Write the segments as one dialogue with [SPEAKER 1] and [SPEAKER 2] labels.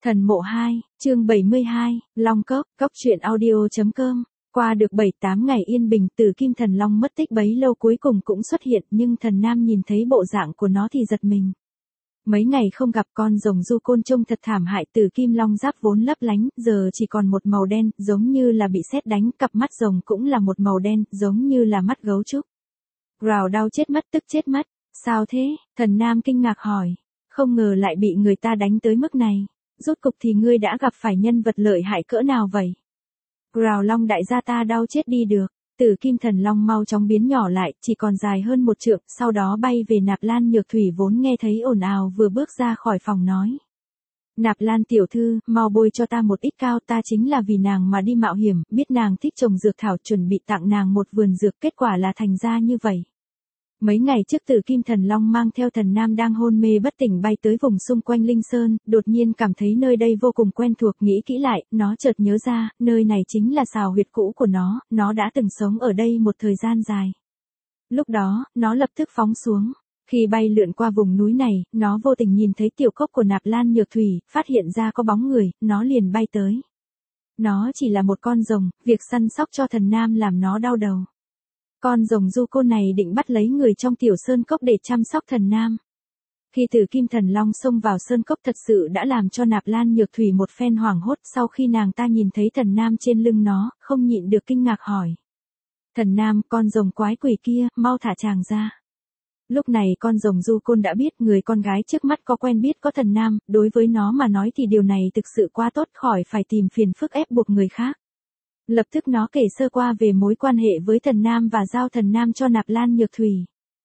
[SPEAKER 1] Thần mộ 2, chương 72, Long Cốc, cốc truyện audio.com. Qua được 7-8 ngày yên bình, Tử Kim Thần Long mất tích bấy lâu cuối cùng cũng xuất hiện, nhưng thần nam nhìn thấy bộ dạng của nó thì giật mình. Mấy ngày không gặp, con rồng du côn trông thật thảm hại, Tử Kim Long giáp vốn lấp lánh, giờ chỉ còn một màu đen, giống như là bị sét đánh, cặp mắt rồng cũng là một màu đen, giống như là mắt gấu trúc. Rào đau chết mất, tức chết mất. Sao thế? Thần nam kinh ngạc hỏi. Không ngờ lại bị người ta đánh tới mức này. Rốt cục thì ngươi đã gặp phải nhân vật lợi hại cỡ nào vậy? Rào Long đại gia ta đau chết đi được. Tử Kim Thần Long mau chóng biến nhỏ lại, chỉ còn dài hơn một trượng, sau đó bay về Nạp Lan Nhược Thủy vốn nghe thấy ồn ào vừa bước ra khỏi phòng nói. Nạp Lan tiểu thư, mau bôi cho ta một ít cao, ta chính là vì nàng mà đi mạo hiểm, biết nàng thích trồng dược thảo, chuẩn bị tặng nàng một vườn dược, kết quả là thành ra như vậy. Mấy ngày trước Tử Kim Thần Long mang theo thần nam đang hôn mê bất tỉnh bay tới vùng xung quanh Linh Sơn, đột nhiên cảm thấy nơi đây vô cùng quen thuộc, nghĩ kỹ lại, nó chợt nhớ ra, nơi này chính là sào huyệt cũ của nó đã từng sống ở đây một thời gian dài. Lúc đó, nó lập tức phóng xuống. Khi bay lượn qua vùng núi này, nó vô tình nhìn thấy tiểu cốc của Nạp Lan Nhược Thủy, phát hiện ra có bóng người, nó liền bay tới. Nó chỉ là một con rồng, việc săn sóc cho thần nam làm nó đau đầu. Con rồng du côn này định bắt lấy người trong tiểu sơn cốc để chăm sóc thần nam. Khi Tử Kim Thần Long xông vào sơn cốc thật sự đã làm cho Nạp Lan Nhược Thủy một phen hoảng hốt, sau khi nàng ta nhìn thấy thần nam trên lưng nó, không nhịn được kinh ngạc hỏi. Thần nam, con rồng quái quỷ kia, mau thả chàng ra. Lúc này con rồng du côn đã biết người con gái trước mắt có quen biết có thần nam, đối với nó mà nói thì điều này thực sự quá tốt, khỏi phải tìm phiền phức ép buộc người khác. Lập tức nó kể sơ qua về mối quan hệ với thần nam và giao thần nam cho Nạp Lan Nhược Thủy.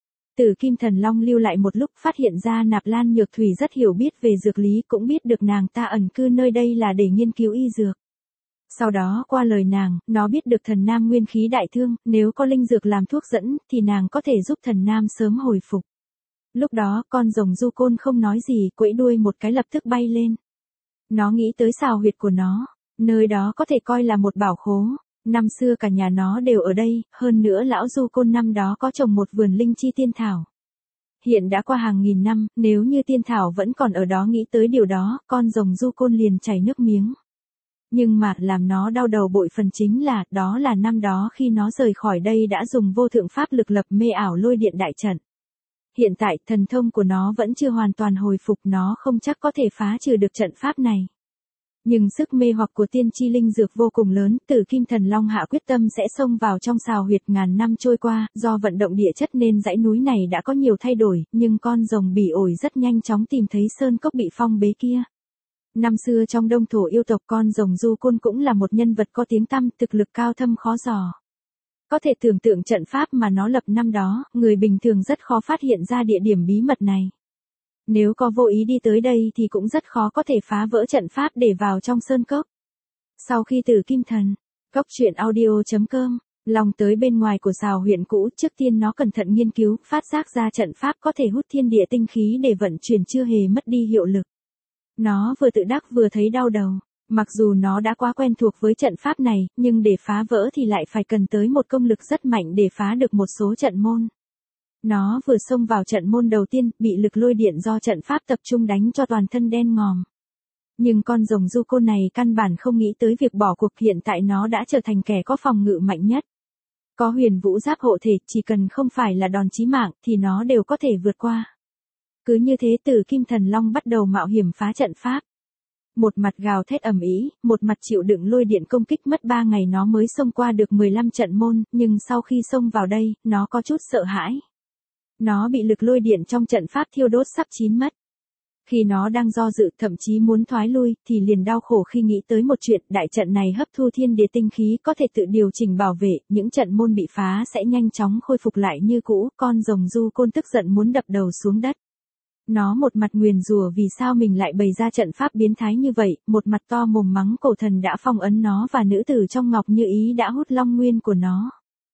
[SPEAKER 1] Tử Kim Thần Long lưu lại một lúc, phát hiện ra Nạp Lan Nhược Thủy rất hiểu biết về dược lý, cũng biết được nàng ta ẩn cư nơi đây là để nghiên cứu y dược. Sau đó qua lời nàng, nó biết được thần nam nguyên khí đại thương, nếu có linh dược làm thuốc dẫn, thì nàng có thể giúp thần nam sớm hồi phục. Lúc đó, con rồng du côn không nói gì, quẫy đuôi một cái lập tức bay lên. Nó nghĩ tới sào huyệt của nó. Nơi đó có thể coi là một bảo khố, năm xưa cả nhà nó đều ở đây, hơn nữa lão du côn năm đó có trồng một vườn linh chi tiên thảo. Hiện đã qua hàng nghìn năm, nếu như tiên thảo vẫn còn ở đó, nghĩ tới điều đó, con rồng du côn liền chảy nước miếng. Nhưng mà, làm nó đau đầu bội phần chính là, đó là năm đó khi nó rời khỏi đây đã dùng vô thượng pháp lực lập mê ảo lôi điện đại trận. Hiện tại, thần thông của nó vẫn chưa hoàn toàn hồi phục, nó không chắc có thể phá trừ được trận pháp này. Nhưng sức mê hoặc của tiên chi linh dược vô cùng lớn, Tử Kim Thần Long hạ quyết tâm sẽ xông vào trong sào huyệt. Ngàn năm trôi qua, do vận động địa chất nên dãy núi này đã có nhiều thay đổi, nhưng con rồng bỉ ổi rất nhanh chóng tìm thấy sơn cốc bị phong bế kia. Năm xưa trong đông thổ yêu tộc, con rồng du côn cũng là một nhân vật có tiếng tăm, thực lực cao thâm khó dò. Có thể tưởng tượng trận pháp mà nó lập năm đó, người bình thường rất khó phát hiện ra địa điểm bí mật này. Nếu có vô ý đi tới đây thì cũng rất khó có thể phá vỡ trận pháp để vào trong sơn cốc. Sau khi Tử Kim Thần, cốc truyện audio.com, Long tới bên ngoài của sào huyện cũ, trước tiên nó cẩn thận nghiên cứu, phát giác ra trận pháp có thể hút thiên địa tinh khí để vận chuyển chưa hề mất đi hiệu lực. Nó vừa tự đắc vừa thấy đau đầu. Mặc dù nó đã quá quen thuộc với trận pháp này, nhưng để phá vỡ thì lại phải cần tới một công lực rất mạnh để phá được một số trận môn. Nó vừa xông vào trận môn đầu tiên, bị lực lôi điện do trận pháp tập trung đánh cho toàn thân đen ngòm. Nhưng con rồng du côn này căn bản không nghĩ tới việc bỏ cuộc, hiện tại nó đã trở thành kẻ có phòng ngự mạnh nhất. Có huyền vũ giáp hộ thể, chỉ cần không phải là đòn chí mạng thì nó đều có thể vượt qua. Cứ như thế Tử Kim Thần Long bắt đầu mạo hiểm phá trận pháp. Một mặt gào thét ầm ĩ, một mặt chịu đựng lôi điện công kích, mất 3 ngày nó mới xông qua được 15 trận môn, nhưng sau khi xông vào đây, nó có chút sợ hãi. Nó bị lực lôi điện trong trận pháp thiêu đốt sắp chín mất. Khi nó đang do dự, thậm chí muốn thoái lui, thì liền đau khổ khi nghĩ tới một chuyện, đại trận này hấp thu thiên địa tinh khí có thể tự điều chỉnh bảo vệ, những trận môn bị phá sẽ nhanh chóng khôi phục lại như cũ. Con rồng du côn tức giận muốn đập đầu xuống đất. Nó một mặt nguyền rủa vì sao mình lại bày ra trận pháp biến thái như vậy, một mặt to mồm mắng cổ thần đã phong ấn nó và nữ tử trong ngọc như ý đã hút long nguyên của nó.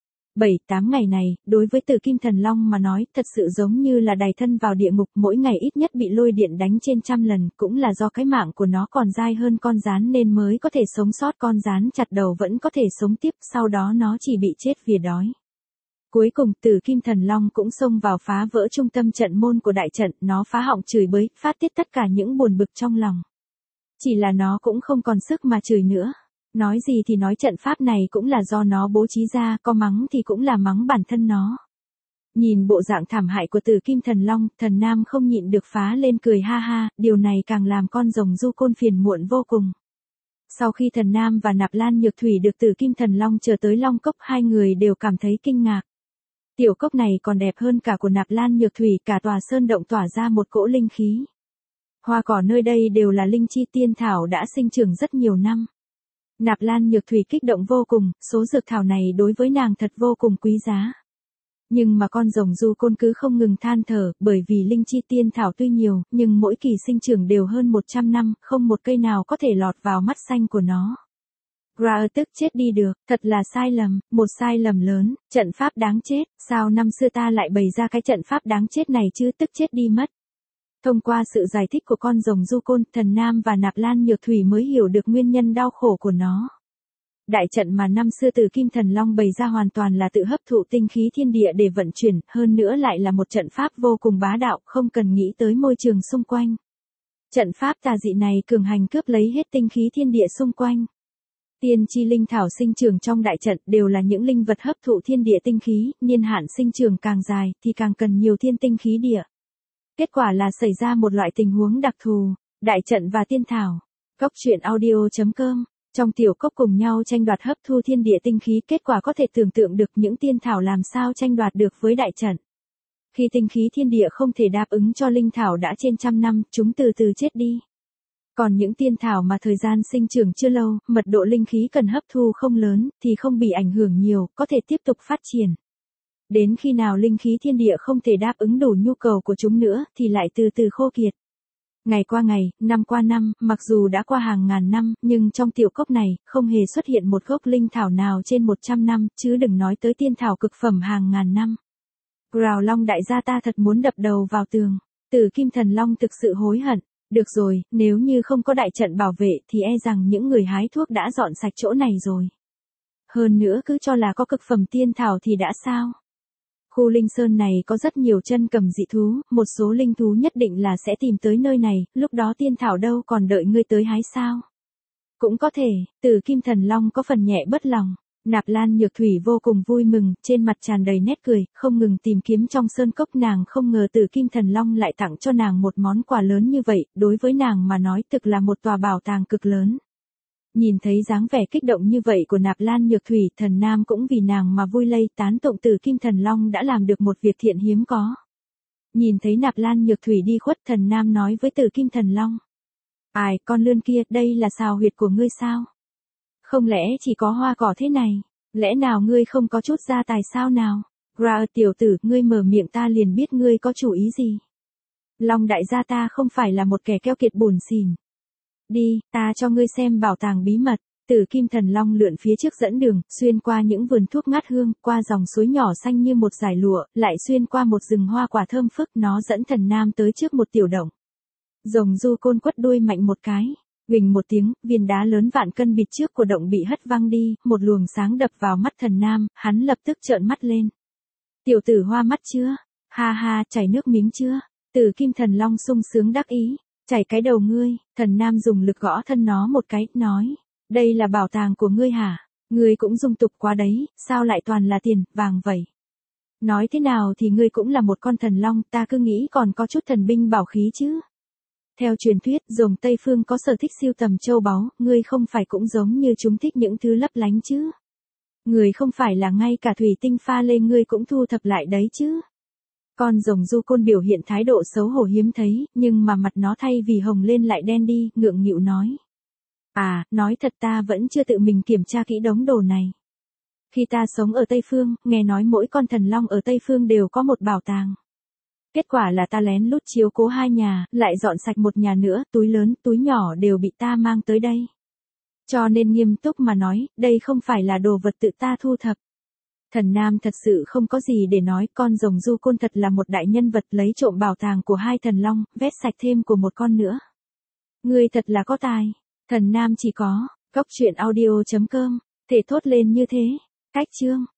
[SPEAKER 1] 7-8 ngày này, đối với Tử Kim Thần Long mà nói, thật sự giống như là đày thân vào địa ngục, mỗi ngày ít nhất bị lôi điện đánh trên 100 lần, cũng là do cái mạng của nó còn dai hơn con gián nên mới có thể sống sót, con gián chặt đầu vẫn có thể sống tiếp, sau đó nó chỉ bị chết vì đói. Cuối cùng Tử Kim Thần Long cũng xông vào phá vỡ trung tâm trận môn của đại trận, nó phá họng chửi bới, phát tiết tất cả những buồn bực trong lòng. Chỉ là nó cũng không còn sức mà chửi nữa. Nói gì thì nói trận pháp này cũng là do nó bố trí ra, có mắng thì cũng là mắng bản thân nó. Nhìn bộ dạng thảm hại của Tử Kim Thần Long, Thần Nam không nhịn được phá lên cười ha ha, điều này càng làm con rồng Du Côn phiền muộn vô cùng. Sau khi Thần Nam và Nạp Lan Nhược Thủy được Tử Kim Thần Long chờ tới Long Cốc, hai người đều cảm thấy kinh ngạc. Tiểu cốc này còn đẹp hơn cả của Nạp Lan Nhược Thủy, cả tòa sơn động tỏa ra một cỗ linh khí. Hoa cỏ nơi đây đều là linh chi tiên thảo đã sinh trưởng rất nhiều năm. Nạp Lan Nhược Thủy kích động vô cùng, số dược thảo này đối với nàng thật vô cùng quý giá. Nhưng mà con rồng Du Côn cứ không ngừng than thở, bởi vì linh chi tiên thảo tuy nhiều, nhưng mỗi kỳ sinh trưởng đều hơn 100 năm, không một cây nào có thể lọt vào mắt xanh của nó. Ra tức chết đi được, thật là sai lầm, một sai lầm lớn, trận pháp đáng chết, sao năm xưa ta lại bày ra cái trận pháp đáng chết này chứ, tức chết đi mất. Thông qua sự giải thích của con rồng Du Côn, Thần Nam và Nạp Lan Nhược Thủy mới hiểu được nguyên nhân đau khổ của nó. Đại trận mà năm xưa Tử Kim Thần Long bày ra hoàn toàn là tự hấp thụ tinh khí thiên địa để vận chuyển, hơn nữa lại là một trận pháp vô cùng bá đạo, không cần nghĩ tới môi trường xung quanh. Trận pháp tà dị này cường hành cướp lấy hết tinh khí thiên địa xung quanh. Tiên chi linh thảo sinh trưởng trong đại trận đều là những linh vật hấp thụ thiên địa tinh khí, niên hạn sinh trưởng càng dài thì càng cần nhiều thiên tinh khí địa. Kết quả là xảy ra một loại tình huống đặc thù, đại trận và tiên thảo. Cốc truyện audio.com. Trong tiểu cốc cùng nhau tranh đoạt hấp thu thiên địa tinh khí, kết quả có thể tưởng tượng được những tiên thảo làm sao tranh đoạt được với đại trận. Khi tinh khí thiên địa không thể đáp ứng cho linh thảo đã trên trăm năm, chúng từ từ chết đi. Còn những tiên thảo mà thời gian sinh trưởng chưa lâu, mật độ linh khí cần hấp thu không lớn, thì không bị ảnh hưởng nhiều, có thể tiếp tục phát triển. Đến khi nào linh khí thiên địa không thể đáp ứng đủ nhu cầu của chúng nữa, thì lại từ từ khô kiệt. Ngày qua ngày, năm qua năm, mặc dù đã qua hàng ngàn năm, nhưng trong tiểu cốc này, không hề xuất hiện một gốc linh thảo nào trên 100 năm, chứ đừng nói tới tiên thảo cực phẩm hàng ngàn năm. Rào Long đại gia ta thật muốn đập đầu vào tường. Tử Kim Thần Long thực sự hối hận. Được rồi, nếu như không có đại trận bảo vệ thì e rằng những người hái thuốc đã dọn sạch chỗ này rồi. Hơn nữa cứ cho là có cực phẩm tiên thảo thì đã sao? Khu linh sơn này có rất nhiều chân cầm dị thú, một số linh thú nhất định là sẽ tìm tới nơi này, lúc đó tiên thảo đâu còn đợi ngươi tới hái sao? Cũng có thể, Tử Kim Thần Long có phần nhẹ bất lòng. Nạp Lan Nhược Thủy vô cùng vui mừng, trên mặt tràn đầy nét cười, không ngừng tìm kiếm trong sơn cốc, nàng không ngờ Tử Kim Thần Long lại tặng cho nàng một món quà lớn như vậy, đối với nàng mà nói thực là một tòa bảo tàng cực lớn. Nhìn thấy dáng vẻ kích động như vậy của Nạp Lan Nhược Thủy, Thần Nam cũng vì nàng mà vui lây, tán tụng Tử Kim Thần Long đã làm được một việc thiện hiếm có. Nhìn thấy Nạp Lan Nhược Thủy đi khuất, Thần Nam nói với Tử Kim Thần Long. Ai, con lươn kia, đây là xào huyệt của ngươi sao? Không lẽ chỉ có hoa cỏ thế này? Lẽ nào ngươi không có chút gia tài sao nào? Ra tiểu tử, ngươi mở miệng ta liền biết ngươi có chủ ý gì. Long đại gia ta không phải là một kẻ keo kiệt buồn xỉn. Đi, ta cho ngươi xem bảo tàng bí mật. Tử Kim Thần Long lượn phía trước dẫn đường, xuyên qua những vườn thuốc ngát hương, qua dòng suối nhỏ xanh như một dải lụa, lại xuyên qua một rừng hoa quả thơm phức, nó dẫn Thần Nam tới trước một tiểu động. Rồng Du Côn quất đuôi mạnh một cái. Huỳnh một tiếng, viên đá lớn vạn cân bịt trước của động bị hất văng đi, một luồng sáng đập vào mắt Thần Nam, hắn lập tức trợn mắt lên. Tiểu tử hoa mắt chưa? Ha ha, chảy nước miếng chưa? Tử Kim Thần Long sung sướng đắc ý. Chảy cái đầu ngươi. Thần Nam dùng lực gõ thân nó một cái, nói. Đây là bảo tàng của ngươi hả? Ngươi cũng dung tục quá đấy, sao lại toàn là tiền, vàng vậy? Nói thế nào thì ngươi cũng là một con thần long, ta cứ nghĩ còn có chút thần binh bảo khí chứ. Theo truyền thuyết, rồng Tây Phương có sở thích sưu tầm châu báu, ngươi không phải cũng giống như chúng thích những thứ lấp lánh chứ? Ngươi không phải là ngay cả thủy tinh pha lê ngươi cũng thu thập lại đấy chứ? Con rồng Du Côn biểu hiện thái độ xấu hổ hiếm thấy, nhưng mà mặt nó thay vì hồng lên lại đen đi, ngượng nghịu nói. À, nói thật ta vẫn chưa tự mình kiểm tra kỹ đống đồ này. Khi ta sống ở Tây Phương, nghe nói mỗi con thần long ở Tây Phương đều có một bảo tàng. Kết quả là ta lén lút chiếu cố hai nhà, lại dọn sạch một nhà nữa, túi lớn, túi nhỏ đều bị ta mang tới đây. Cho nên nghiêm túc mà nói, đây không phải là đồ vật tự ta thu thập. Thần Nam thật sự không có gì để nói, con rồng Du Côn thật là một đại nhân vật, lấy trộm bảo tàng của hai thần long, vét sạch thêm của một con nữa. Ngươi thật là có tài. Thần Nam chỉ có, cốc truyện audio.com, thể thốt lên như thế. Cách chương.